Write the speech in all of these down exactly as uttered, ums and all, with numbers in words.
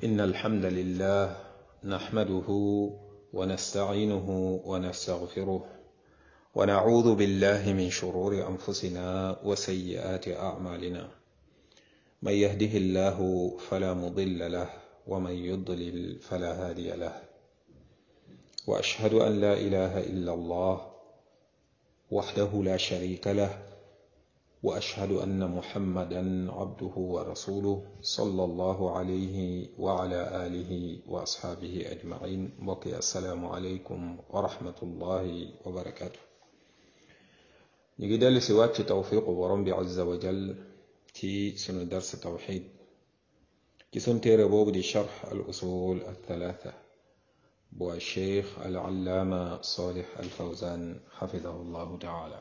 إن الحمد لله نحمده ونستعينه ونستغفره ونعوذ بالله من شرور أنفسنا وسيئات أعمالنا من يهده الله فلا مضل له ومن يضلل فلا هادي له وأشهد أن لا إله إلا الله وحده لا شريك له وأشهد أن محمدا عبده ورسوله صلى الله عليه وعلى آله وأصحابه أجمعين. بقي السلام عليكم ورحمة الله وبركاته. نجد لسوات توفيق ورب عز وجل في سنة درس التوحيد في سنة ربوب دي شرح الأصول الثلاثة بو الشيخ العلامة صالح الفوزان حفظه الله تعالى.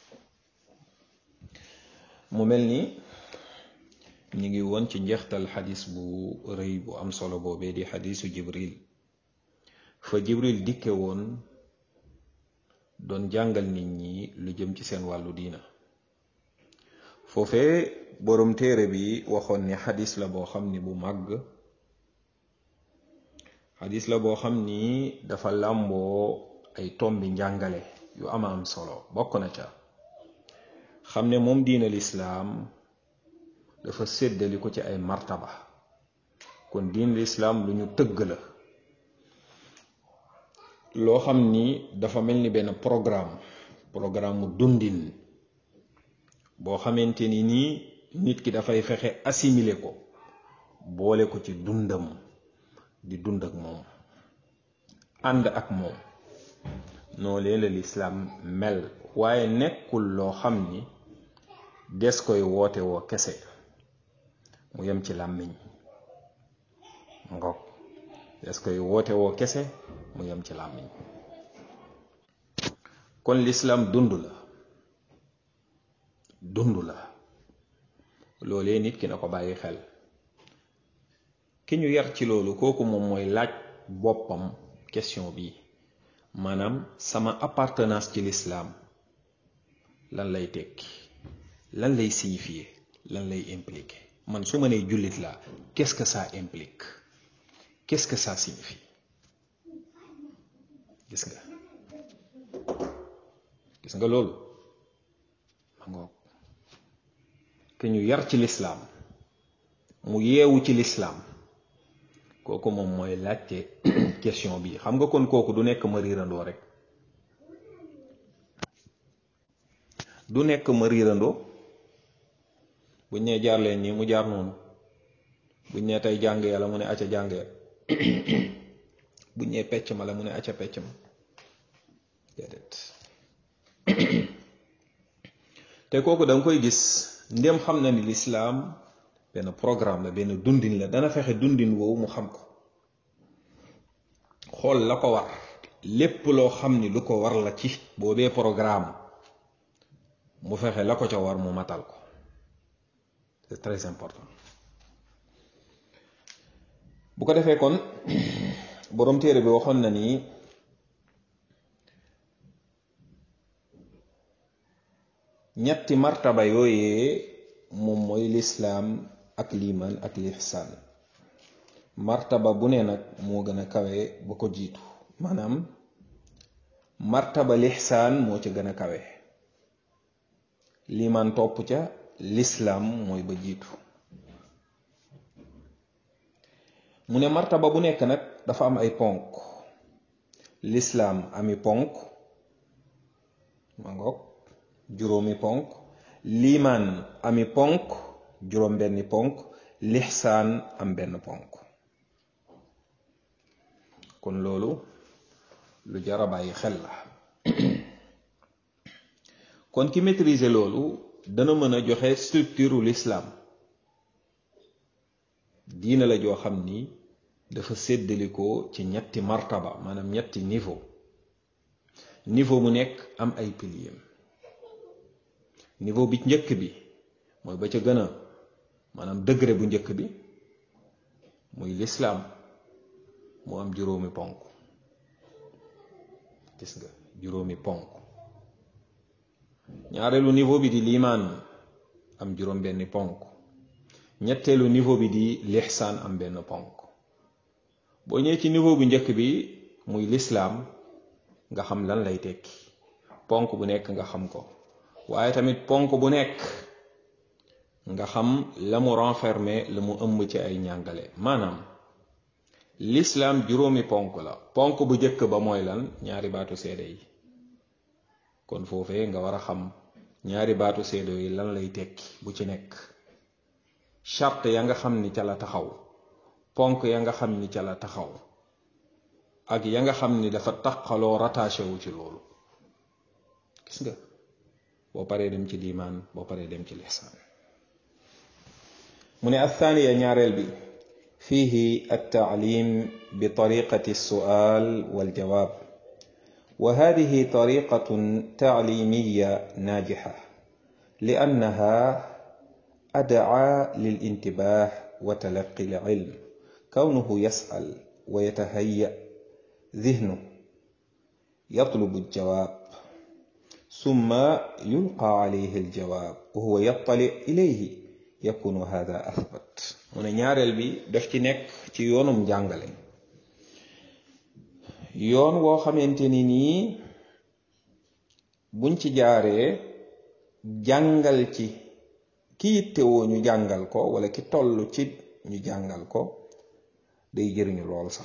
mu mel ni ñu ngi woon ci njeextal xadis bu rëy bu am solo boobee di xadisu jibril fa jibril dikke woon doon jàngal nit ñi lu jëm ci seen wàllu diina foofee borom téere bi waxoon ni xadis la boo xam ni bu màgg xadis la boo xam ni dafa làmboo ay tombi njàngale yu ama am solo. bokk na ca xam ne moom diina lislaam dafa séddali ko ci ay martaba, kon diina lislaam lu ñu tëgg la, loo xam ni dafa mel ni benn programme programme mu dundin boo xamante ni nii nit ki dafay fexe assimiler ko boole ko ci dundam di dund ak moom ànd ak moom noo leen la lislaam mel, waaye nekkul loo xam ni des koy woote woo kese mu yem ci làmmiñ ngok des koy woote woo kese mu yem ci làmmiñ. kon lislaam dund la dund la loolee nit ki na ko bàyyi xel. ki ñu yar ci loolu kooku moom mooy laaj boppam question bi, maanaam sama appartenance ci lislaam lan lay tekki, lan lay signifier, lan lay impliquer. man su ma nee jullit laa, qu'est-ce que ça implique, qu'est-ce que ça signifie. gis nga gis nga loolu ma ngoog ke ñu yar ci lislaam mu yeewu ci lislaam kooku moom mooy laajte question bi. xam nga kon kooku du nekk ma riirandoo rek, du nekk ma riirandoo buñ nee jaar leen nii mu jaar noonu, buñ nee tey jàng yàlla mu ne acca jàng ya buñ nee pecc ma la mu ne acca pecc ma déedéet. te kooku da nga koy gis ndem xam na ni lislaam benn programme la, benn dundin la, dana fexe dundin woowu mu xam ko, xool la ko war, lépp loo xam ni lu ko war la ci boobee programme mu fexe la ko ca war mu matal ko. c'est très important. bu ko defee kon borom téere bi waxoon na ni ñetti martaba yooyee moom mooy lislaam ak liimaan ak lihsaan. martaba bu ne nag moo gën a kawe ba ko jiitu, maanaam martaba lihsaan moo ca gën a kawe, liimaan topp ca, lislaam mooy ba jiitu. mu ne martaba bu nekk nag dafa am ay ponk. lislaam ami ponk ma ngoog juróomi ponk, liimaan ami ponk juróom benni ponk, lihsaan am benn ponk. kon loolu lu jar a bàyyi xel la. kon ki maîtriser loolu dana mën a joxe structure u l'islam. diina la joo xam ni dafa séddalikoo ci ñetti martaba, maanaam ñetti niveau. niveau mu nekk am ay piliers. niveau bi njëkk bi mooy ba ca gën a maanaam degré bu njëkk bi muy l'islam, mu am juróomi ponk. gis nga juróomi ponk. ñaareelu niveau bi di liimaan am juróom benni ponk. ñetteelu niveau bi di lihsaan am benn ponk. boo ñëwee ci niveau bu njëkk bi muy lislaam nga xam lan lay tekki ponk bu nekk nga xam ko waaye tamit ponk bu nekk nga xam la mu renfermé la mu ëmb ci ay njàngale maanaam lislaam juróomi ponk la ponk bu njëkk ba mooy lan ñaari baatu seede yi kon foofee nga war a xam ñaari baatu seede yi lan lay tekki bu ci nekk charte ya nga xam ni ca la taxaw ponk ya nga xam ni ca la taxaw ak ya nga xam ni dafa taqaloo rattaché wu ci loolu gis nga boo paree dem ci liimaan boo paree dem ci lihsaan mu ne athaniya ñaareel bi fihi at-ta'lim bi tariqati as-su'al wal jawab wa hadhihi tariqatun ta'limiyya najiha li'annaha ad'a lil-intibah wa talaqqi al-'ilm kawnuhu yas'al wa yatahayya dhihnuhu yatlubu al-jawab thumma yulqa 'alayhi al-jawab wa huwa yattali' ilayhi yakunu hada athbat mu ne ñaareel bi daf ci nekk ci yoonum jàngale yoon woo xamante ni nii buñ ci jaaree jàngal ci ki yittewoo ñu jàngal ko wala ki toll ci ñu jàngal ko day jëriñu lool sax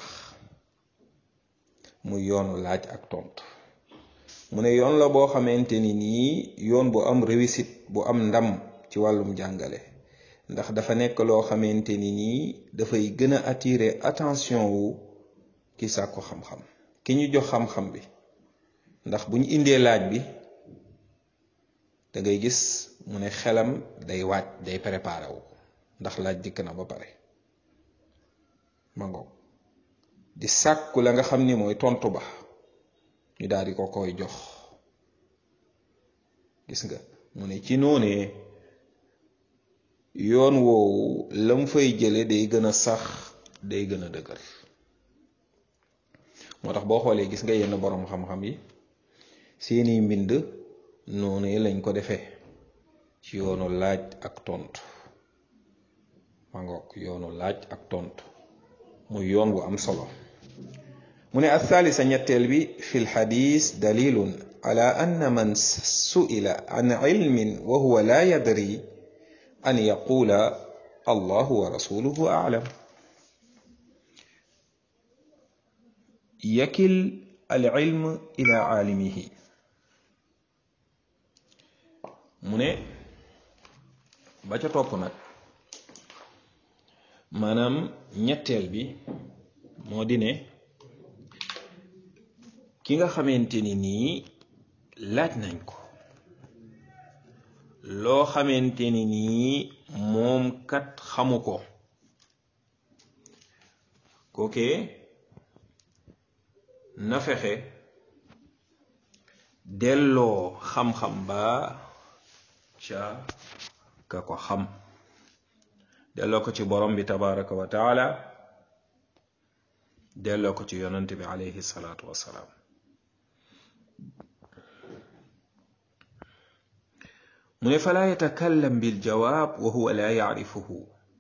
muy yoonu laaj ak tontu mu ne yoon la boo xamante ni nii yoon bu am réussite bu am ndam ci wàllum jàngale ndax dafa nekk loo xamante ni nii dafay gën a attirer attention wu ki sàkku xam-xam ki ñu jox xam-xam bi ndax bu ñu indee laaj bi da ngay gis mu ne xelam day waaj day préparé wu ndax laaj dikk na ba pare ma ngoog di sàkku la nga xam ni mooy tontu ba ñu daal di ko koy jox gis nga mu ne ci noonee yoon woowu lam fay jële day gën a sax day gën a dëgër moo tax boo xoolee gis nga yenn boroom xam-xam yi seeni mbind noonu lañ ko defee ci yoonu laaj ak tontu ma ngoog yoonu laaj ak tontu muy yoon bu am solo mu ne athaalisa ñetteel bi fi lxadis dalilun ala anna man su'ila an ilmin wa huwa la yadri an yaqula allahu wa rasuluhu a'lam yakil al ilm ila aalimihi mu ne ba ca topp nag maanaam ñetteel bi moo di ne ki nga xamante ni nii laaj nañ ko loo xamante ni nii moom kat xamu ko kooke na fexe delloo xam-xam ba ca ka ko xam delloo ko ci borom bi tabaraka wa taala delloo ko ci yonante bi alayhi salaatu wassalaam mu ne falaa yatakallam bil jawaab wa huwa laa yacrifuhu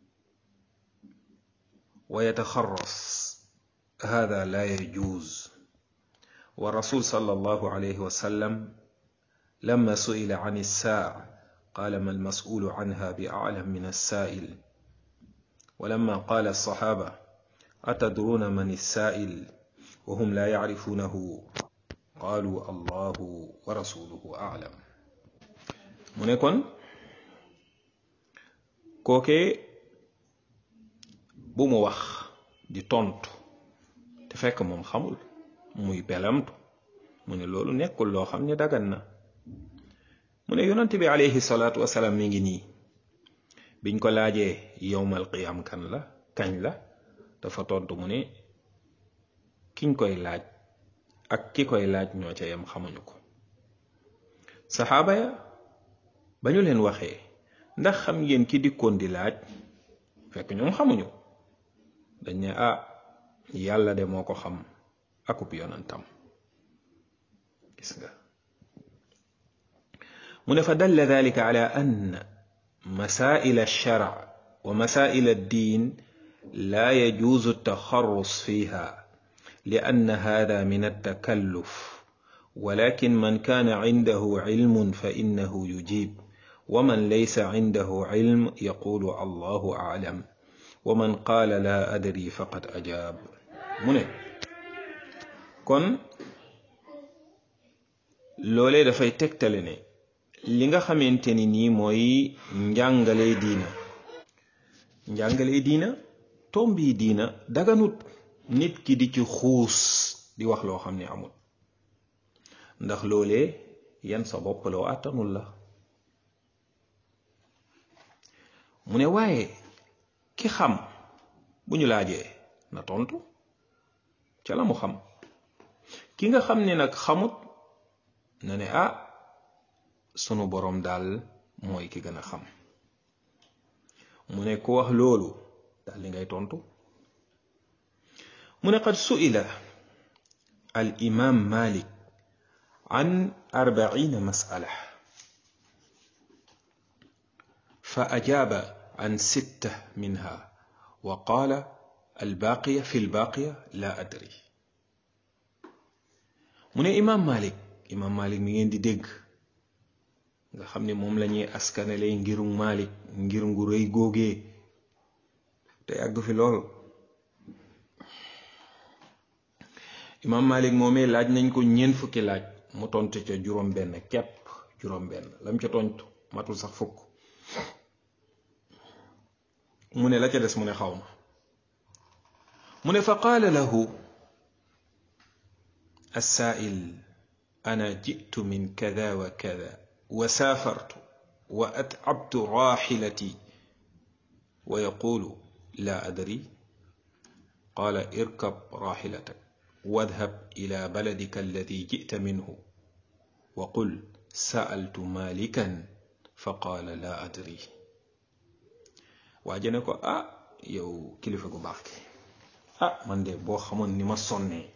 wa yataxarras hada laa yajuuz wa rasul sallallahu alayhi wa sallam lamma su'ila an as-saa'a qaala ma al-mas'uulu anha bi a'lam min as-saa'il wa lamma qaala as-sahaaba atadruuna man as-saa'il wa hum laa yacrifuunahu qaaluu allahu wa rasuluhu a'lam mu ne kon kooke bu mu wax di tontu te fekk moom xamul muy pelamtu mu ne loolu nekkul loo xam ne dagan na mu ne yonent bi alayhi salaatu wasalaam mi ngi nii biñ ko laajee yowmal qiyam kan la kañ la dafa tontu mu ne kiñ koy laaj ak ki koy laaj ñoo ca yam xamuñu ko saxaaba ya ba ñu leen waxee ndax xam ngeen ki dikkoon di laaj fekk ñoom xamuñu dañ ne ah yàlla de moo ko xam akub yonantam gis nga mu ne fa dalla dalika ala an masail alshar wa masail addin لا يجوز التخرص فيها لأن هذا من التكلف، ولكن من كان عنده علم فإنه يجيب، ومن ليس عنده علم يقول الله أعلم، ومن قال لا أدري فقد أجاب. من كن loolee dafay tegtale ne li nga xamante ni nii mooy njàngale diina njàngale diina tombi diina daganut nit ki di ci xuus di wax loo xam ne amul, ndax loolee yan sa bopp loo àttanul la. mu ne waaye ki xam bu ñu laajee na tontu ca la mu xam, ki nga xam ne nag xamut na ne ah sunu boroom daal mooy ki gën a xam. mu ne ku wax loolu daal li ngay tontu. mu ne qad su'ila al imam Malik an arbaina mas'ala fa ajaaba an sitta minha wa qaala albaqiya fi albaqiya la adri. mu ne imam Malik imam Malik mi ngeen di dégg nga xam ne moom la ñuy askanale ngiru Malik, ngir ngu rëy góogee te yàgg fi lool. imam Malik moomee laaj nañ ko ñeent fukki laaj mu tontu ca juróom benn kepp, juróom benn lam ca tontu matul sax fukk. mu ne la ca des mu ne xaw ma. mu ne fa qaala lahu as-saa'il ana ji'tu min kada wa kada wa saafartu wa at'abtu raahilati wa yaqulu la adri. qaala irkab raahilatak wadhhab ila baladika alladi ji'ta minhu wa qul sa'altu malikan fa qaala la adri. waaje ne ko ah yow kilifa gu baax ki ah man de boo xamoon ni ma sonnee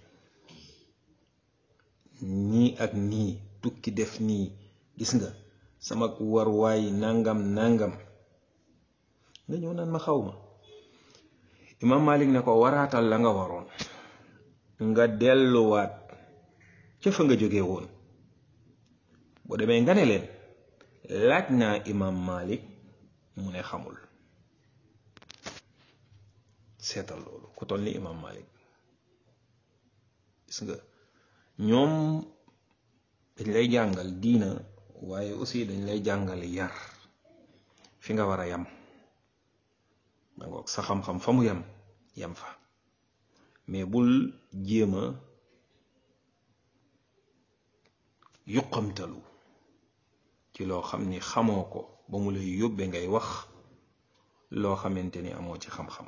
nii ak nii tukki def nii gis nga sama war waay nangam nangam nga ñëw naan ma xaw ma. imam Malik ne ko waraatal la nga waroon nga delluwaat ca fa nga jóge woon. boo demee nga ne leen laaj naa imam Malik mu ne xamul. seetal loolu ku toll ni imam Malik. gis nga ñoom dañ lay jàngal diina waaye aussi dañ lay jàngal yar fi nga war a yam da ngoog sa xam-xam fa mu yam yam fa, mais bul jéema yuqamtalu ci loo xam ni xamoo ko ba mu lay yóbbe ngay wax loo xamante ni amoo ci xam-xam.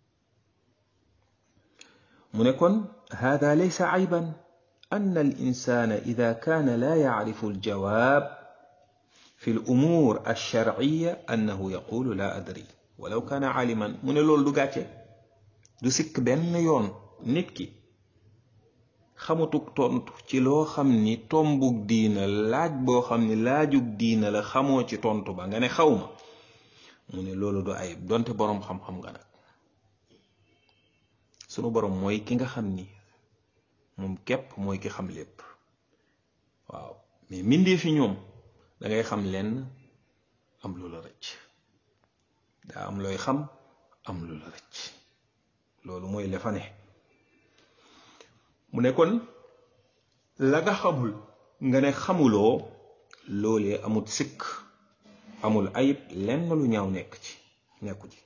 mu ne kon hada laysa ayban أن الإنسان إذا كان لا يعرف الجواب في الأمور الشرعية أنه يقول لا أدري ولو كان عالما. من لول دو غاتي دو سيك بن يون نيت كي خموتوك تونتو ci loo xam ni tombuk diina laaj boo xam ni laajuk diina la xamoo ci tontu ba nga ne xawma. mu ne loolu du ayib donte boroom xam-xam nga nag. sunu boroom mooy ki nga xam ni moom képp mooy ki xam lépp. waaw mais mindee fi ñoom da ngay xam lenn am lu la rëcc, daa am looy xam am lu la rëcc, loolu mooy la fa ne. mu ne kon la nga xamul nga ne xamuloo loolee amul sikk amul ayib lenn lu ñaaw nekk ci nekku ci.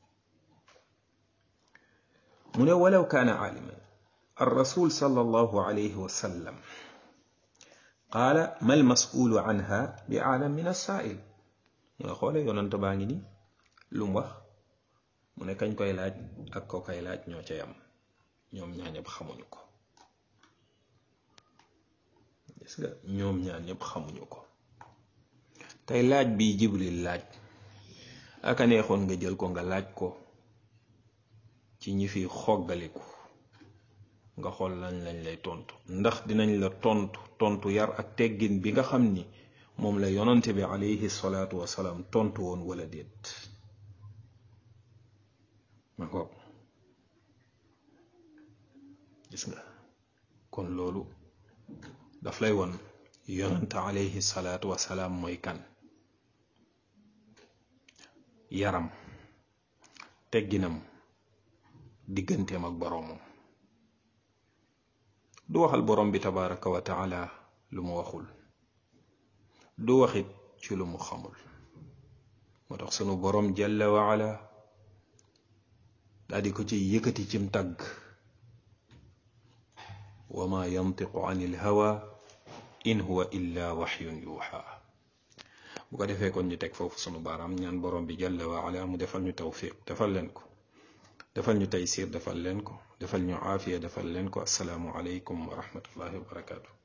mu ne walaw kaana aaliman الرسول صلى الله عليه وسلم قال ما المسؤول عنها بأعلم من السائل. mu ne xoole yonent baa ngi ni lu mu wax mu ne kañ koy laaj ak ko koy laaj ñoo ca yam, ñoom ñaar ñëpp xamuñu ko. gis nga ñoom ñaar ñëpp xamuñu ko. tey laaj bi Jibril laaj aka neexoon nga jël ko nga laaj ko ci ñi fi xoggaliku nga xool lañ lañ lay tontu, ndax dinañ la tontu tontu yar ak teggin bi nga xam ni moom la yonante bi alayhi salaatu wasalaam tontu woon wala déet. ma ko gis nga kon loolu daf lay won yonent alayhi salaatu wasalaam mooy kan. yaram tegginam digganteem ak boroomam du waxal borom bi tabaraka wa taala lu mu waxul, du waxit ci lu mu xamul. moo tax sunu borom jalla wa ala daal di ko ci yëkkati cim tagg wa ma yantiqu anil hawa in huwa illa waxyun yuuxa. bu ko defee kon ñu teg foofu sunu baaraam ñaan borom bi jalla wa ala mu defal ñu tawfiq defal leen ko, defal ñu taysir defal leen ko, defal ñu aafiya defal leen ko. assalaamu aleykum wa rahmatullahi wa barakaatu.